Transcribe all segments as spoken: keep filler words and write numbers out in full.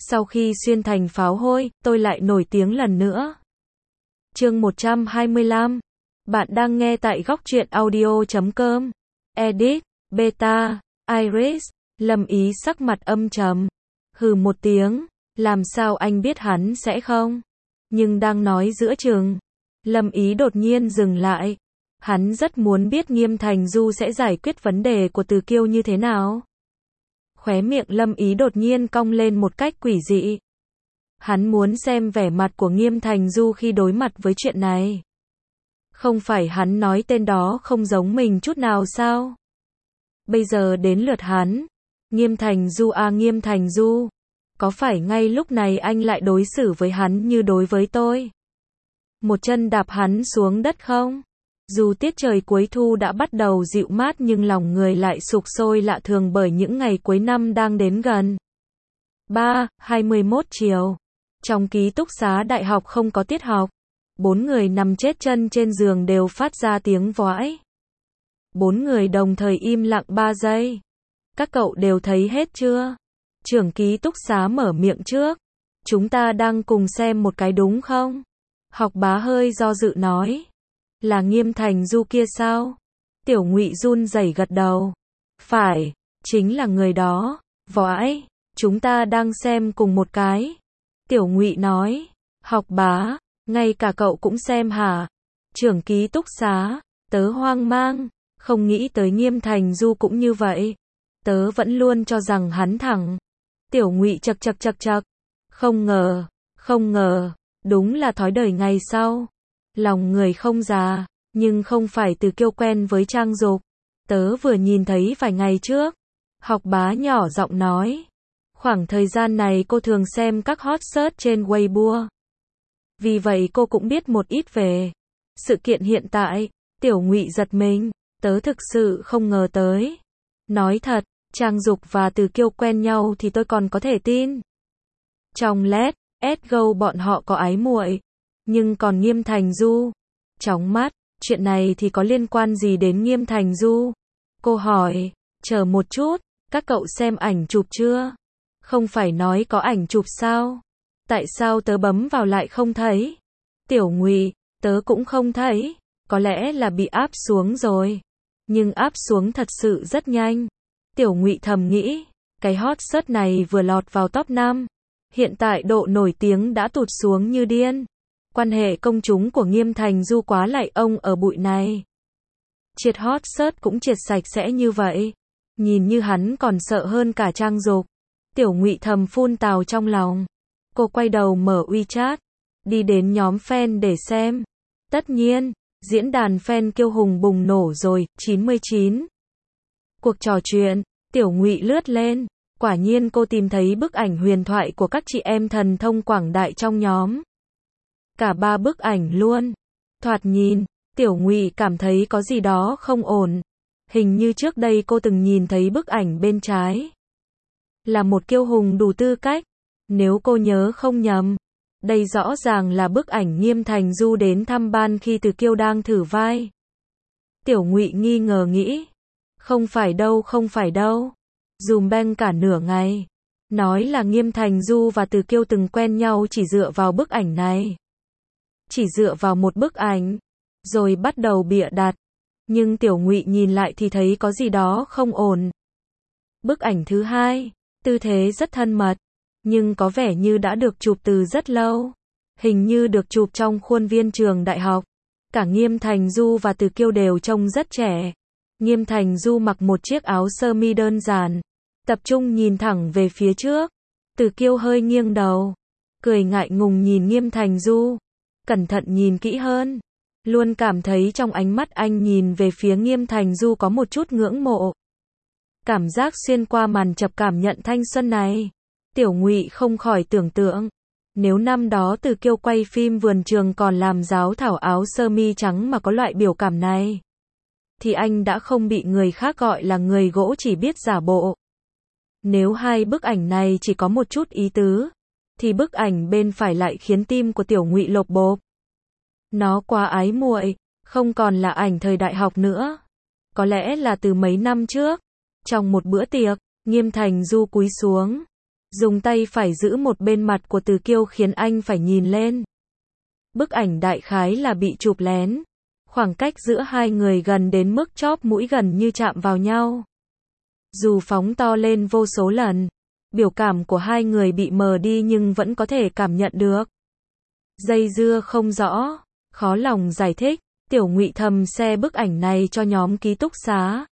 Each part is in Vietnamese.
Sau khi xuyên thành pháo hôi, tôi lại nổi tiếng lần nữa. Chương một trăm hai mươi lăm. Bạn đang nghe tại góc truyện audio chấm com. Edit, Beta, Iris, Lâm Ý sắc mặt âm trầm. Hừ một tiếng, làm sao anh biết hắn sẽ không? Nhưng đang nói giữa chừng, Lâm Ý đột nhiên dừng lại. Hắn rất muốn biết Nghiêm Thành Du sẽ giải quyết vấn đề của Từ Kiêu như thế nào. Khóe miệng Lâm Ý đột nhiên cong lên một cách quỷ dị. Hắn muốn xem vẻ mặt của Nghiêm Thành Du khi đối mặt với chuyện này. Không phải hắn nói tên đó không giống mình chút nào sao? Bây giờ đến lượt hắn. Nghiêm Thành Du à Nghiêm Thành Du. Có phải ngay lúc này anh lại đối xử với hắn như đối với tôi? Một chân đạp hắn xuống đất không? Dù tiết trời cuối thu đã bắt đầu dịu mát nhưng lòng người lại sục sôi lạ thường bởi những ngày cuối năm đang đến gần. ba, hai mươi mốt chiều. Trong ký túc xá đại học không có tiết học. Bốn người nằm chết chân trên giường đều phát ra tiếng vói. Bốn người đồng thời im lặng ba giây. Các cậu đều thấy hết chưa? Trưởng ký túc xá mở miệng trước. Chúng ta đang cùng xem một cái đúng không? Học bá hơi do dự nói. Là Nghiêm Thành Du kia sao? Tiểu Ngụy run rẩy gật đầu. Phải, chính là người đó. Vói, chúng ta đang xem cùng một cái. Tiểu Ngụy nói. Học bá, ngay cả cậu cũng xem hả? Trưởng ký túc xá, tớ hoang mang, không nghĩ tới Nghiêm Thành Du cũng như vậy. Tớ vẫn luôn cho rằng hắn thẳng. Tiểu Ngụy chậc chậc chậc chậc. Không ngờ, không ngờ, đúng là thói đời ngày sau. Lòng người không già, nhưng không phải Từ Kiêu quen với Trang Dục. Tớ vừa nhìn thấy vài ngày trước. Học bá nhỏ giọng nói. Khoảng thời gian này cô thường xem các hot search trên Weibo. Vì vậy cô cũng biết một ít về sự kiện hiện tại. Tiểu Ngụy giật mình. Tớ thực sự không ngờ tới. Nói thật, Trang Dục và Từ Kiêu quen nhau thì tôi còn có thể tin. Trong Let's Go bọn họ có ái muội. Nhưng còn Nghiêm Thành Du, chóng mắt, chuyện này thì có liên quan gì đến Nghiêm Thành Du? Cô hỏi, chờ một chút, các cậu xem ảnh chụp chưa? Không phải nói có ảnh chụp sao? Tại sao tớ bấm vào lại không thấy? Tiểu Ngụy, tớ cũng không thấy, có lẽ là bị áp xuống rồi. Nhưng áp xuống thật sự rất nhanh. Tiểu Ngụy thầm nghĩ, cái hot search này vừa lọt vào top năm. Hiện tại độ nổi tiếng đã tụt xuống như điên. Quan hệ công chúng của Nghiêm Thành Du quá lạy ông ở bụi này. Triệt hot search cũng triệt sạch sẽ như vậy. Nhìn như hắn còn sợ hơn cả Trang Dục. Tiểu Ngụy thầm phun tào trong lòng. Cô quay đầu mở WeChat. Đi đến nhóm fan để xem. Tất nhiên, diễn đàn fan Kiêu Hùng bùng nổ rồi, chín mươi chín. Cuộc trò chuyện, Tiểu Ngụy lướt lên. Quả nhiên cô tìm thấy bức ảnh huyền thoại của các chị em thần thông quảng đại trong nhóm. Cả ba bức ảnh luôn. Thoạt nhìn, Tiểu Ngụy cảm thấy có gì đó không ổn. Hình như trước đây cô từng nhìn thấy bức ảnh bên trái. Là một kiêu hùng đủ tư cách. Nếu cô nhớ không nhầm, đây rõ ràng là bức ảnh Nghiêm Thành Du đến thăm ban khi Từ Kiêu đang thử vai. Tiểu Ngụy nghi ngờ nghĩ. Không phải đâu không phải đâu. Dùm beng cả nửa ngày. Nói là Nghiêm Thành Du và Từ Kiêu từng quen nhau chỉ dựa vào bức ảnh này. Chỉ dựa vào một bức ảnh. Rồi bắt đầu bịa đặt. Nhưng Tiểu Ngụy nhìn lại thì thấy có gì đó không ổn. Bức ảnh thứ hai, tư thế rất thân mật. Nhưng có vẻ như đã được chụp từ rất lâu. Hình như được chụp trong khuôn viên trường đại học. Cả Nghiêm Thành Du và Từ Kiêu đều trông rất trẻ. Nghiêm Thành Du mặc một chiếc áo sơ mi đơn giản. Tập trung nhìn thẳng về phía trước. Từ Kiêu hơi nghiêng đầu. Cười ngại ngùng nhìn Nghiêm Thành Du. Cẩn thận nhìn kỹ hơn. Luôn cảm thấy trong ánh mắt anh nhìn về phía Nghiêm Thành Du có một chút ngưỡng mộ. Cảm giác xuyên qua màn chập cảm nhận thanh xuân này. Tiểu Ngụy không khỏi tưởng tượng. Nếu năm đó Từ Kiêu quay phim Vườn Trường còn làm giáo thảo áo sơ mi trắng mà có loại biểu cảm này. Thì anh đã không bị người khác gọi là người gỗ chỉ biết giả bộ. Nếu hai bức ảnh này chỉ có một chút ý tứ. Thì bức ảnh bên phải lại khiến tim của Tiểu Ngụy lộp bộp. Nó quá ái muội, không còn là ảnh thời đại học nữa. Có lẽ là từ mấy năm trước. Trong một bữa tiệc, Nghiêm Thành Du cúi xuống. dùng tay phải giữ một bên mặt của Từ Kiêu khiến anh phải nhìn lên. Bức ảnh đại khái là bị chụp lén. Khoảng cách giữa hai người gần đến mức chóp mũi gần như chạm vào nhau. Dù phóng to lên vô số lần, biểu cảm của hai người bị mờ đi nhưng vẫn có thể cảm nhận được. Dây dưa không rõ, khó lòng giải thích, Tiểu Ngụy thầm share bức ảnh này cho nhóm ký túc xá.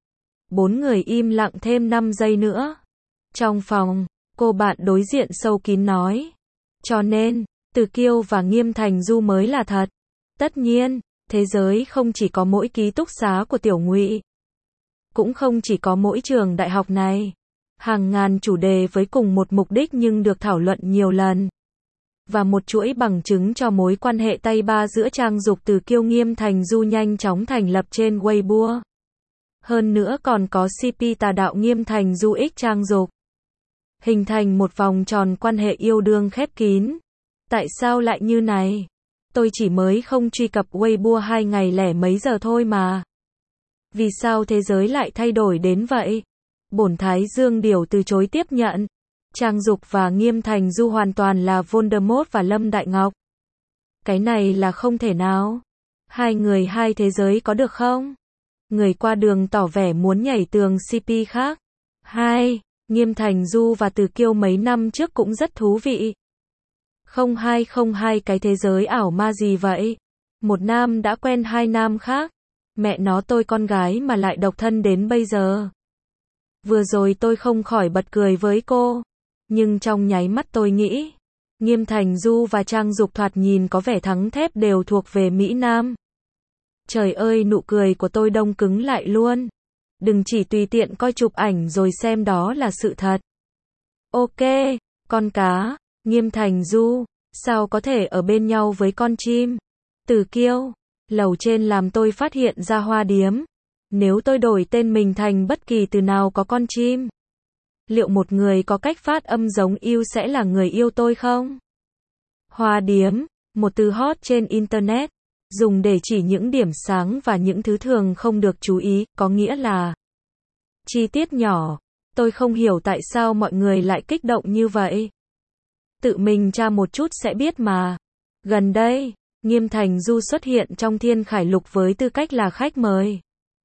Bốn người im lặng thêm năm giây nữa. Trong phòng, cô bạn đối diện sâu kín nói. Cho nên, Từ Kiêu và Nghiêm Thành Du mới là thật. Tất nhiên, thế giới không chỉ có mỗi ký túc xá của Tiểu Ngụy. Cũng không chỉ có mỗi trường đại học này. Hàng ngàn chủ đề với cùng một mục đích nhưng được thảo luận nhiều lần. Và một chuỗi bằng chứng cho mối quan hệ tay ba giữa Trang Dục Từ Kiêu Nghiêm Thành Du nhanh chóng thành lập trên Weibo. Hơn nữa còn có xê pê tà đạo Nghiêm Thành Du x Trang Dục. Hình thành một vòng tròn quan hệ yêu đương khép kín. Tại sao lại như này? Tôi chỉ mới không truy cập Weibo hai ngày lẻ mấy giờ thôi mà. Vì sao thế giới lại thay đổi đến vậy? Bổn Thái Dương Điểu từ chối tiếp nhận. Trang Dục và Nghiêm Thành Du hoàn toàn là Voldemort và Lâm Đại Ngọc. Cái này là không thể nào. Hai người hai thế giới có được không? Người qua đường tỏ vẻ muốn nhảy tường xê pê khác. Hai, Nghiêm Thành Du và Từ Kiêu mấy năm trước cũng rất thú vị. Không hai không hai cái thế giới ảo ma gì vậy? Một nam đã quen hai nam khác. Mẹ nó tôi con gái mà lại độc thân đến bây giờ. Vừa rồi tôi không khỏi bật cười với cô. Nhưng trong nháy mắt tôi nghĩ. Nghiêm Thành Du và Trang Dục thoạt nhìn có vẻ thắng thép đều thuộc về Mỹ Nam. Trời ơi nụ cười của tôi đông cứng lại luôn. Đừng chỉ tùy tiện coi chụp ảnh rồi xem đó là sự thật. Ok, con cá, Nghiêm Thành Du, sao có thể ở bên nhau với con chim? Từ Kiêu, lầu trên làm tôi phát hiện ra hoa điếm. Nếu tôi đổi tên mình thành bất kỳ từ nào có con chim, liệu một người có cách phát âm giống yêu sẽ là người yêu tôi không? Hoa điếm, một từ hot trên Internet, dùng để chỉ những điểm sáng và những thứ thường không được chú ý, có nghĩa là chi tiết nhỏ. Tôi không hiểu tại sao mọi người lại kích động như vậy. Tự mình tra một chút sẽ biết mà. Gần đây, Nghiêm Thành Du xuất hiện trong Thiên Khải Lục với tư cách là khách mời.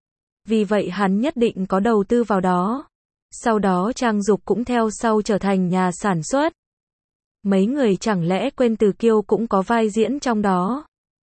Vì vậy hắn nhất định có đầu tư vào đó. Sau đó Trang Dục cũng theo sau trở thành nhà sản xuất. Mấy người chẳng lẽ quên Từ Kiêu cũng có vai diễn trong đó.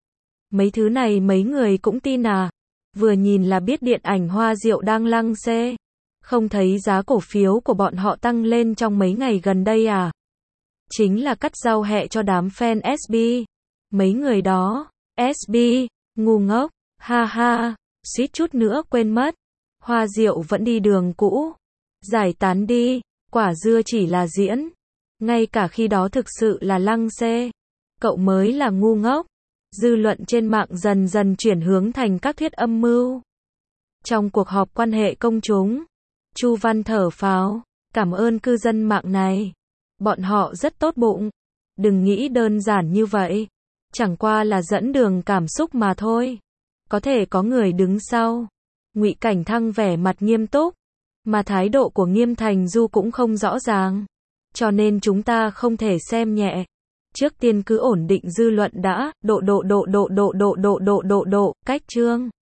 Mấy thứ này mấy người cũng tin à? Vừa nhìn là biết điện ảnh Hoa Diệu đang lăng xê. Không thấy giá cổ phiếu của bọn họ tăng lên trong mấy ngày gần đây à? Chính là cắt rau hẹ cho đám fan ét bê. Mấy người đó, ét bê, ngu ngốc, ha ha, suýt chút nữa quên mất. Hoa Diệu vẫn đi đường cũ. Giải tán đi, quả dưa chỉ là diễn. Ngay cả khi đó thực sự là lăng xê. Cậu mới là ngu ngốc. Dư luận trên mạng dần dần chuyển hướng thành các thuyết âm mưu. Trong cuộc họp quan hệ công chúng, Chu Văn thở phào, cảm ơn cư dân mạng này. Bọn họ rất tốt bụng. Đừng nghĩ đơn giản như vậy. Chẳng qua là dẫn đường cảm xúc mà thôi. Có thể có người đứng sau. Ngụy Cảnh Thăng vẻ mặt nghiêm túc. Mà thái độ của Nghiêm Thành Du cũng không rõ ràng. Cho nên chúng ta không thể xem nhẹ. Trước tiên cứ ổn định dư luận đã, độ độ độ độ độ độ độ độ độ độ, cách chương.